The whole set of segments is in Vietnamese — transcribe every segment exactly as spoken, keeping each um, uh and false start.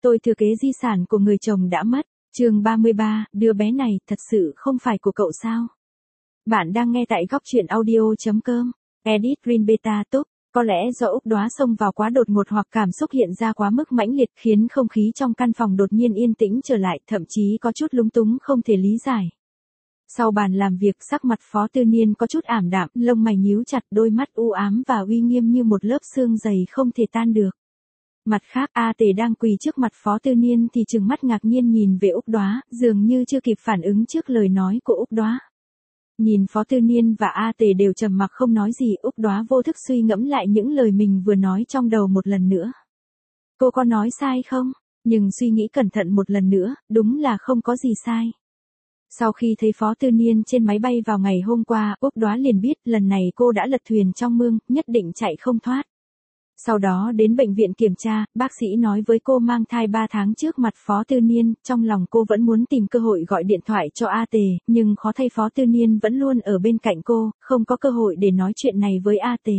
Tôi thừa kế di sản của người chồng đã mất. Chương ba mươi ba, đứa bé này thật sự không phải của cậu sao? Bạn đang nghe tại góc truyện audio chấm com. Edit Green Beta Top. Có lẽ do Úc Đoá xông vào quá đột ngột hoặc cảm xúc hiện ra quá mức mãnh liệt khiến không khí trong căn phòng đột nhiên yên tĩnh trở lại, thậm chí có chút lúng túng không thể lý giải. Sau bàn làm việc, sắc mặt Phó Tư Niên có chút ảm đạm, lông mày nhíu chặt, đôi mắt u ám và uy nghiêm như một lớp sương dày không thể tan được. Mặt khác, A Tề đang quỳ trước mặt Phó Tư Niên thì trừng mắt ngạc nhiên nhìn về Úc Đoá, dường như chưa kịp phản ứng trước lời nói của Úc Đoá. Nhìn Phó Tư Niên và A Tề đều trầm mặc không nói gì, Úc Đoá vô thức suy ngẫm lại những lời mình vừa nói trong đầu một lần nữa. Cô có nói sai không? Nhưng suy nghĩ cẩn thận một lần nữa, đúng là không có gì sai. Sau khi thấy Phó Tư Niên trên máy bay vào ngày hôm qua, Úc Đoá liền biết lần này cô đã lật thuyền trong mương, nhất định chạy không thoát. Sau đó đến bệnh viện kiểm tra, bác sĩ nói với cô mang thai ba tháng trước mặt Phó Tư Niên, trong lòng cô vẫn muốn tìm cơ hội gọi điện thoại cho A Tề, nhưng khó thay Phó Tư Niên vẫn luôn ở bên cạnh cô, không có cơ hội để nói chuyện này với A Tề.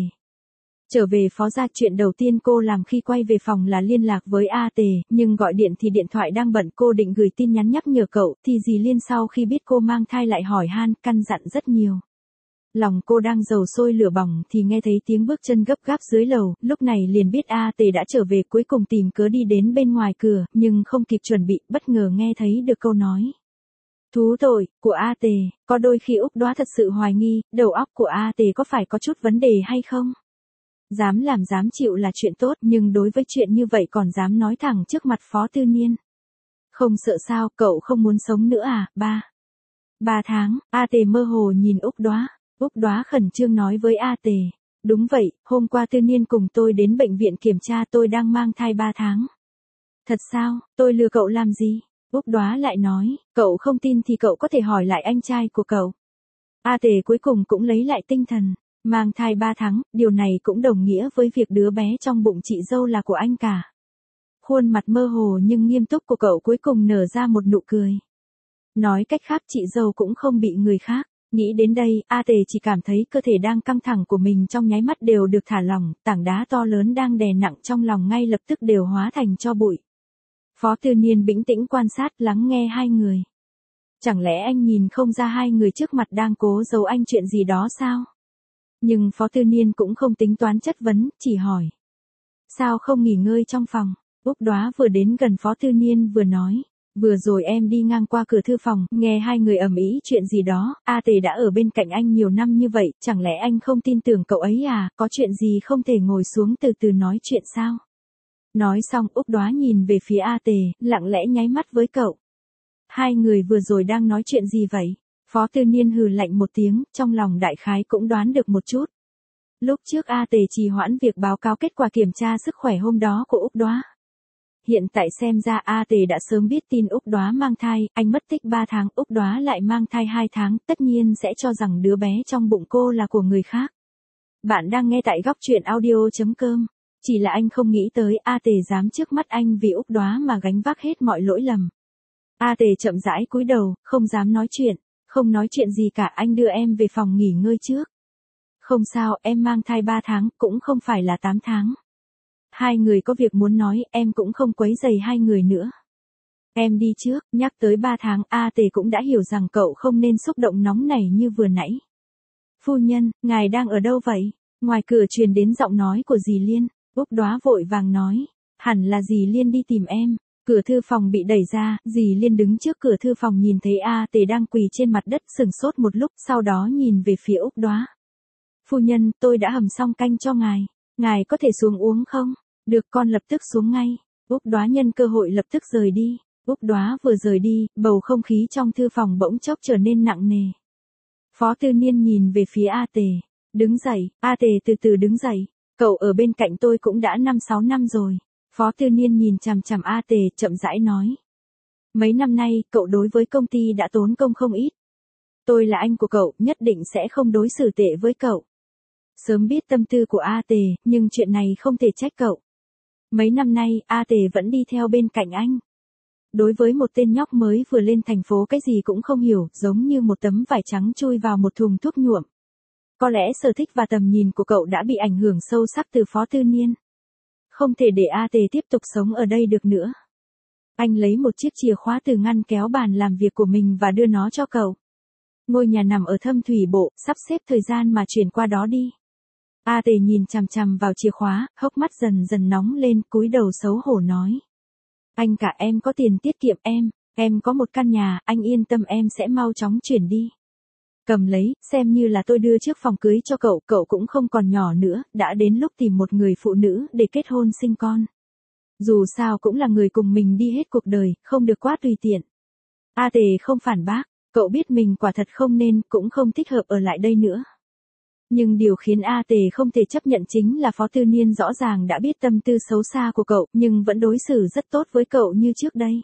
Trở về Phó gia, chuyện đầu tiên cô làm khi quay về phòng là liên lạc với A Tề, nhưng gọi điện thì điện thoại đang bận, cô định gửi tin nhắn nhắc nhở cậu, thì dì Liên sau khi biết cô mang thai lại hỏi han, căn dặn rất nhiều. Lòng cô đang dầu sôi lửa bỏng thì nghe thấy tiếng bước chân gấp gáp dưới lầu, lúc này liền biết A Tề đã trở về, cuối cùng tìm cớ đi đến bên ngoài cửa, nhưng không kịp chuẩn bị, bất ngờ nghe thấy được câu nói thú tội của A Tề. Có đôi khi Úc Đoá thật sự hoài nghi, đầu óc của A Tề có phải có chút vấn đề hay không? Dám làm dám chịu là chuyện tốt, nhưng đối với chuyện như vậy còn dám nói thẳng trước mặt Phó Tư Niên. Không sợ sao, cậu không muốn sống nữa à? Ba. Ba tháng, A Tề mơ hồ nhìn Úc Đoá. Úc Đoá khẩn trương nói với A Tề. Đúng vậy, hôm qua Tư Niên cùng tôi đến bệnh viện kiểm tra, tôi đang mang thai ba tháng. Thật sao, tôi lừa cậu làm gì? Úc Đoá lại nói, cậu không tin thì cậu có thể hỏi lại anh trai của cậu. A Tề cuối cùng cũng lấy lại tinh thần. Mang thai ba tháng, điều này cũng đồng nghĩa với việc đứa bé trong bụng chị dâu là của anh cả. Khuôn mặt mơ hồ nhưng nghiêm túc của cậu cuối cùng nở ra một nụ cười. Nói cách khác, chị dâu cũng không bị người khác. Nghĩ đến đây, A Tề chỉ cảm thấy cơ thể đang căng thẳng của mình trong nháy mắt đều được thả lỏng, tảng đá to lớn đang đè nặng trong lòng ngay lập tức đều hóa thành tro bụi. Phó Tư Niên bình tĩnh quan sát, lắng nghe hai người. Chẳng lẽ anh nhìn không ra hai người trước mặt đang cố giấu anh chuyện gì đó sao? Nhưng Phó Tư Niên cũng không tính toán chất vấn, chỉ hỏi. Sao không nghỉ ngơi trong phòng? Úc Đoá vừa đến gần Phó Tư Niên vừa nói. Vừa rồi em đi ngang qua cửa thư phòng, nghe hai người ầm ĩ chuyện gì đó, A Tề đã ở bên cạnh anh nhiều năm như vậy, chẳng lẽ anh không tin tưởng cậu ấy à, có chuyện gì không thể ngồi xuống từ từ nói chuyện sao? Nói xong, Úc Đoá nhìn về phía A Tề, lặng lẽ nháy mắt với cậu. Hai người vừa rồi đang nói chuyện gì vậy? Phó Tư Niên hừ lạnh một tiếng, trong lòng đại khái cũng đoán được một chút. Lúc trước A Tề trì hoãn việc báo cáo kết quả kiểm tra sức khỏe hôm đó của Úc Đoá. Hiện tại xem ra A Tề đã sớm biết tin Úc Đoá mang thai, anh mất tích ba tháng, Úc Đoá lại mang thai hai tháng, tất nhiên sẽ cho rằng đứa bé trong bụng cô là của người khác. Bạn đang nghe tại góc truyện audio chấm com. Chỉ là anh không nghĩ tới A Tề dám trước mắt anh vì Úc Đoá mà gánh vác hết mọi lỗi lầm. A Tề chậm rãi cúi đầu, không dám nói chuyện. Không nói chuyện gì cả, anh đưa em về phòng nghỉ ngơi trước. Không sao, em mang thai ba tháng, cũng không phải là tám tháng. Hai người có việc muốn nói, em cũng không quấy rầy hai người nữa. Em đi trước, nhắc tới ba tháng, A Tề cũng đã hiểu rằng cậu không nên xúc động nóng này như vừa nãy. Phu nhân, ngài đang ở đâu vậy? Ngoài cửa truyền đến giọng nói của dì Liên, Úc Đoá vội vàng nói. Hẳn là dì Liên đi tìm em. Cửa thư phòng bị đẩy ra, dì Liên đứng trước cửa thư phòng nhìn thấy A Tề đang quỳ trên mặt đất, sừng sốt một lúc, sau đó nhìn về phía Úc Đoá. Phu nhân, tôi đã hầm xong canh cho ngài. Ngài có thể xuống uống không? Được, con lập tức xuống ngay. Úc Đoá nhân cơ hội lập tức rời đi. Úc Đoá vừa rời đi, bầu không khí trong thư phòng bỗng chốc trở nên nặng nề. Phó Tư Niên nhìn về phía A Tề. Đứng dậy, A Tề từ từ đứng dậy. Cậu ở bên cạnh tôi cũng đã năm sáu năm rồi. Phó Tư Niên nhìn chằm chằm A Tề, chậm rãi nói. Mấy năm nay, cậu đối với công ty đã tốn công không ít. Tôi là anh của cậu, nhất định sẽ không đối xử tệ với cậu. Sớm biết tâm tư của A Tề, nhưng chuyện này không thể trách cậu. Mấy năm nay, A Tề vẫn đi theo bên cạnh anh. Đối với một tên nhóc mới vừa lên thành phố cái gì cũng không hiểu, giống như một tấm vải trắng chui vào một thùng thuốc nhuộm. Có lẽ sở thích và tầm nhìn của cậu đã bị ảnh hưởng sâu sắc từ Phó Tư Niên. Không thể để A Tề tiếp tục sống ở đây được nữa. Anh lấy một chiếc chìa khóa từ ngăn kéo bàn làm việc của mình và đưa nó cho cậu. Ngôi nhà nằm ở Thâm Thủy Bộ, sắp xếp thời gian mà chuyển qua đó đi. A Tề nhìn chằm chằm vào chìa khóa, hốc mắt dần dần nóng lên, cúi đầu xấu hổ nói. Anh cả em có tiền tiết kiệm em, em có một căn nhà, anh yên tâm em sẽ mau chóng chuyển đi. Cầm lấy, xem như là tôi đưa trước phòng cưới cho cậu, cậu cũng không còn nhỏ nữa, đã đến lúc tìm một người phụ nữ để kết hôn sinh con. Dù sao cũng là người cùng mình đi hết cuộc đời, không được quá tùy tiện. A Tề không phản bác, cậu biết mình quả thật không nên, cũng không thích hợp ở lại đây nữa. Nhưng điều khiến A Tề không thể chấp nhận chính là Phó Tư Niên rõ ràng đã biết tâm tư xấu xa của cậu, nhưng vẫn đối xử rất tốt với cậu như trước đây.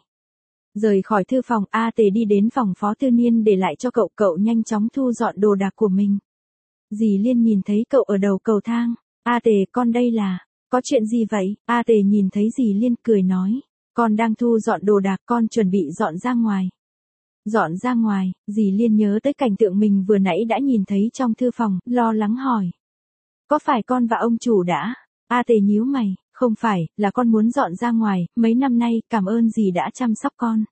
Rời khỏi thư phòng, A Tề đi đến phòng Phó Tư Niên để lại cho cậu, cậu nhanh chóng thu dọn đồ đạc của mình. Dì Liên nhìn thấy cậu ở đầu cầu thang. A Tề, con đây là, có chuyện gì vậy? A Tề nhìn thấy dì Liên cười nói, con đang thu dọn đồ đạc, con chuẩn bị dọn ra ngoài. Dọn ra ngoài, dì Liên nhớ tới cảnh tượng mình vừa nãy đã nhìn thấy trong thư phòng, lo lắng hỏi. Có phải con và ông chủ đã? A Tề nhíu mày, không phải, là con muốn dọn ra ngoài, mấy năm nay, cảm ơn dì đã chăm sóc con.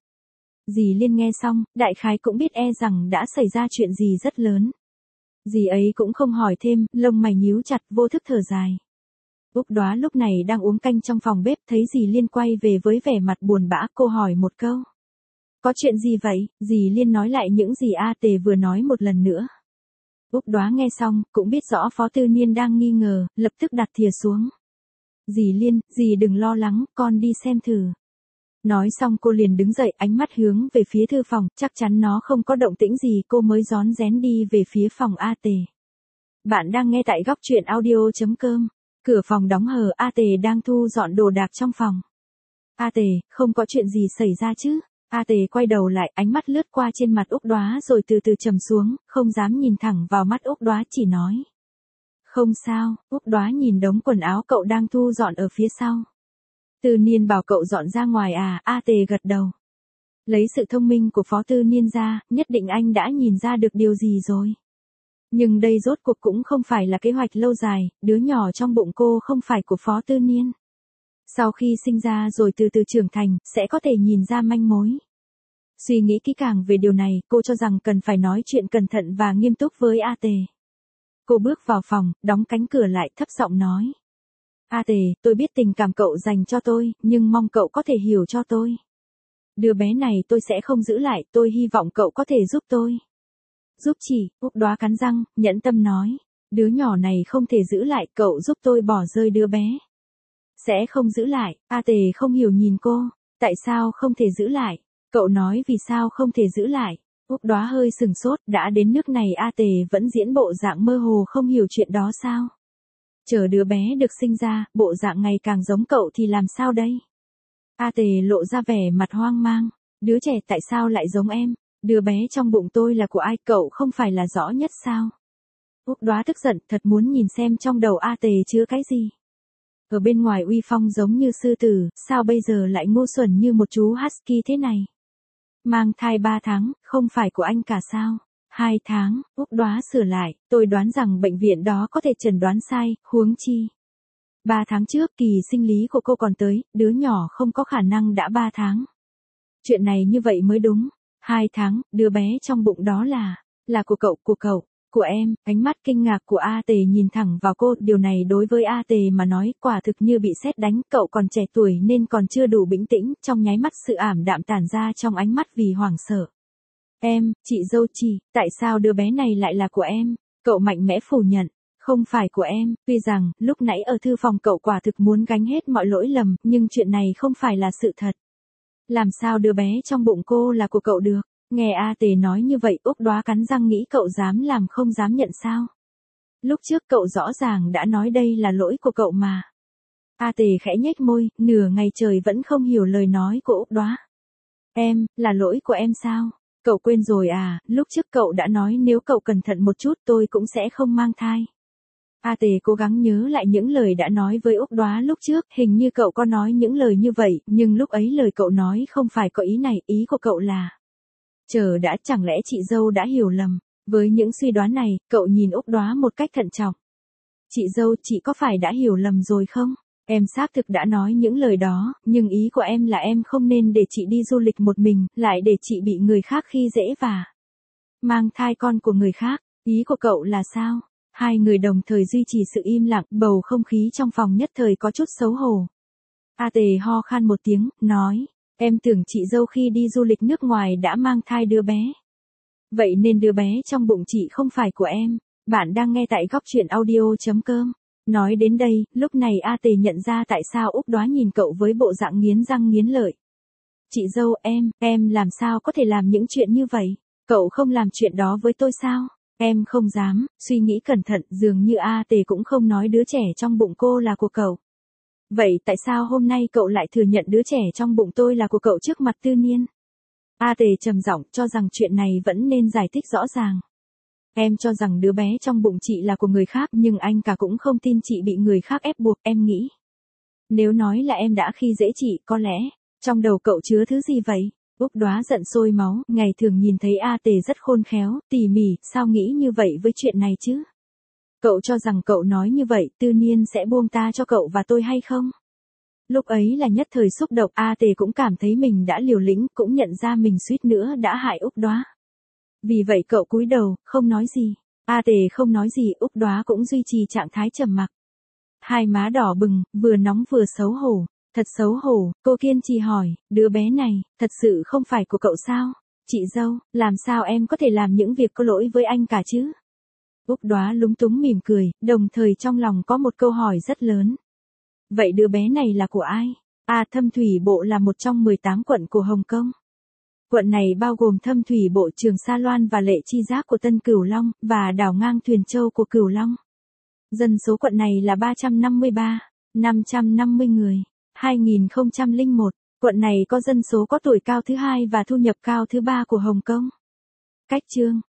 Dì Liên nghe xong, đại khái cũng biết e rằng đã xảy ra chuyện gì rất lớn. Dì ấy cũng không hỏi thêm, lông mày nhíu chặt, vô thức thở dài. Úc Đoá lúc này đang uống canh trong phòng bếp, thấy dì Liên quay về với vẻ mặt buồn bã, cô hỏi một câu. Có chuyện gì vậy? Dì Liên nói lại những gì A Tề vừa nói một lần nữa. Úc Đoá nghe xong, cũng biết rõ Phó Tư Niên đang nghi ngờ, lập tức đặt thìa xuống. Dì Liên, dì đừng lo lắng, con đi xem thử. Nói xong cô liền đứng dậy, ánh mắt hướng về phía thư phòng, chắc chắn nó không có động tĩnh gì, cô mới rón rén đi về phía phòng A Tề. Bạn đang nghe tại góc truyện audio chấm com. Cửa phòng đóng hờ, A Tề đang thu dọn đồ đạc trong phòng. A Tề, không có chuyện gì xảy ra chứ? A Tề quay đầu lại, ánh mắt lướt qua trên mặt Úc Đoá rồi từ từ trầm xuống, không dám nhìn thẳng vào mắt Úc Đoá, chỉ nói. Không sao. Úc Đoá nhìn đống quần áo cậu đang thu dọn ở phía sau. Tư Niên bảo cậu dọn ra ngoài à? A Tề gật đầu. Lấy sự thông minh của Phó Tư Niên ra, nhất định anh đã nhìn ra được điều gì rồi. Nhưng đây rốt cuộc cũng không phải là kế hoạch lâu dài, đứa nhỏ trong bụng cô không phải của Phó Tư Niên. Sau khi sinh ra rồi từ từ trưởng thành, sẽ có thể nhìn ra manh mối. Suy nghĩ kỹ càng về điều này, cô cho rằng cần phải nói chuyện cẩn thận và nghiêm túc với A Tề. Cô bước vào phòng, đóng cánh cửa lại, thấp giọng nói. A Tề, tôi biết tình cảm cậu dành cho tôi, nhưng mong cậu có thể hiểu cho tôi. Đứa bé này tôi sẽ không giữ lại, tôi hy vọng cậu có thể giúp tôi. Giúp chị? Úc Đoá cắn răng, nhẫn tâm nói. Đứa nhỏ này không thể giữ lại, cậu giúp tôi bỏ rơi đứa bé. Sẽ không giữ lại. A Tề không hiểu nhìn cô. Tại sao không thể giữ lại? Cậu nói vì sao không thể giữ lại? Úc Đoá hơi sừng sốt, đã đến nước này A Tề vẫn diễn bộ dạng mơ hồ không hiểu chuyện đó sao? Chờ đứa bé được sinh ra, bộ dạng ngày càng giống cậu thì làm sao đây? A Tề lộ ra vẻ mặt hoang mang. Đứa trẻ tại sao lại giống em? Đứa bé trong bụng tôi là của ai, cậu không phải là rõ nhất sao? Úc Đoá tức giận, thật muốn nhìn xem trong đầu A Tề chứa cái gì. Ở bên ngoài uy phong giống như sư tử, sao bây giờ lại ngu xuẩn như một chú husky thế này? Mang thai ba tháng, không phải của anh cả sao? Hai tháng, Úc Đoá sửa lại, tôi đoán rằng bệnh viện đó có thể chẩn đoán sai, huống chi. Ba tháng trước kỳ sinh lý của cô còn tới, đứa nhỏ không có khả năng đã ba tháng. Chuyện này như vậy mới đúng. Hai tháng, đứa bé trong bụng đó là, là của cậu, của cậu, của em. Ánh mắt kinh ngạc của A Tề nhìn thẳng vào cô, điều này đối với A Tề mà nói quả thực như bị sét đánh, cậu còn trẻ tuổi nên còn chưa đủ bình tĩnh, trong nháy mắt sự ảm đạm tản ra trong ánh mắt vì hoảng sợ. Em, chị dâu chị, tại sao đứa bé này lại là của em? Cậu mạnh mẽ phủ nhận, không phải của em, tuy rằng, lúc nãy ở thư phòng cậu quả thực muốn gánh hết mọi lỗi lầm, nhưng chuyện này không phải là sự thật. Làm sao đứa bé trong bụng cô là của cậu được? Nghe A Tề nói như vậy, Úc Đoá cắn răng nghĩ cậu dám làm không dám nhận sao? Lúc trước cậu rõ ràng đã nói đây là lỗi của cậu mà. A Tề khẽ nhếch môi, nửa ngày trời vẫn không hiểu lời nói của Úc Đoá. Em, là lỗi của em sao? Cậu quên rồi à, lúc trước cậu đã nói nếu cậu cẩn thận một chút tôi cũng sẽ không mang thai. A Tề cố gắng nhớ lại những lời đã nói với Úc Đoá lúc trước, hình như cậu có nói những lời như vậy, nhưng lúc ấy lời cậu nói không phải có ý này, ý của cậu là. Chờ đã, chẳng lẽ chị dâu đã hiểu lầm? Với những suy đoán này, cậu nhìn Úc Đoá một cách thận trọng. Chị dâu, chị có phải đã hiểu lầm rồi không? Em xác thực đã nói những lời đó, nhưng ý của em là em không nên để chị đi du lịch một mình, lại để chị bị người khác khi dễ và mang thai con của người khác. Ý của cậu là sao? Hai người đồng thời duy trì sự im lặng, bầu không khí trong phòng nhất thời có chút xấu hổ. A Tề ho khan một tiếng, nói, em tưởng chị dâu khi đi du lịch nước ngoài đã mang thai đứa bé. Vậy nên đứa bé trong bụng chị không phải của em. Bạn đang nghe tại góc truyện audio chấm com. Nói đến đây, lúc này A Tề nhận ra tại sao Úc Đoá nhìn cậu với bộ dạng nghiến răng nghiến lợi. Chị dâu em, em làm sao có thể làm những chuyện như vậy? Cậu không làm chuyện đó với tôi sao? Em không dám. Suy nghĩ cẩn thận, dường như A Tề cũng không nói đứa trẻ trong bụng cô là của cậu. Vậy tại sao hôm nay cậu lại thừa nhận đứa trẻ trong bụng tôi là của cậu trước mặt Tư Niên? A Tề trầm giọng, cho rằng chuyện này vẫn nên giải thích rõ ràng. Em cho rằng đứa bé trong bụng chị là của người khác, nhưng anh cả cũng không tin chị bị người khác ép buộc. Em nghĩ, nếu nói là em đã khi dễ chị, có lẽ trong đầu cậu chứa thứ gì vậy? Úc Đoá giận sôi máu, ngày thường nhìn thấy A Tề rất khôn khéo, tỉ mỉ, sao nghĩ như vậy với chuyện này chứ? Cậu cho rằng cậu nói như vậy, Tư Niên sẽ buông ta cho cậu và tôi hay không? Lúc ấy là nhất thời xúc động, A Tề cũng cảm thấy mình đã liều lĩnh, cũng nhận ra mình suýt nữa đã hại Úc Đoá. Vì vậy cậu cúi đầu, không nói gì. A Tề không nói gì, Úc Đoá cũng duy trì trạng thái trầm mặc. Hai má đỏ bừng, vừa nóng vừa xấu hổ. Thật xấu hổ, cô kiên trì hỏi, đứa bé này, thật sự không phải của cậu sao? Chị dâu, làm sao em có thể làm những việc có lỗi với anh cả chứ? Úc Đoá lúng túng mỉm cười, đồng thời trong lòng có một câu hỏi rất lớn. Vậy đứa bé này là của ai? À, Thâm Thủy Bộ là một trong mười tám quận của Hồng Kông. Quận này bao gồm Thâm Thủy Bộ, Trường Sa Loan và Lệ Chi Giác của Tân Cửu Long, và đảo ngang Thuyền Châu của Cửu Long. Dân số quận này là ba trăm năm mươi ba nghìn năm trăm năm mươi người. hai nghìn không trăm lẻ một, quận này có dân số có tuổi cao thứ hai và thu nhập cao thứ ba của Hồng Kông. Cách chương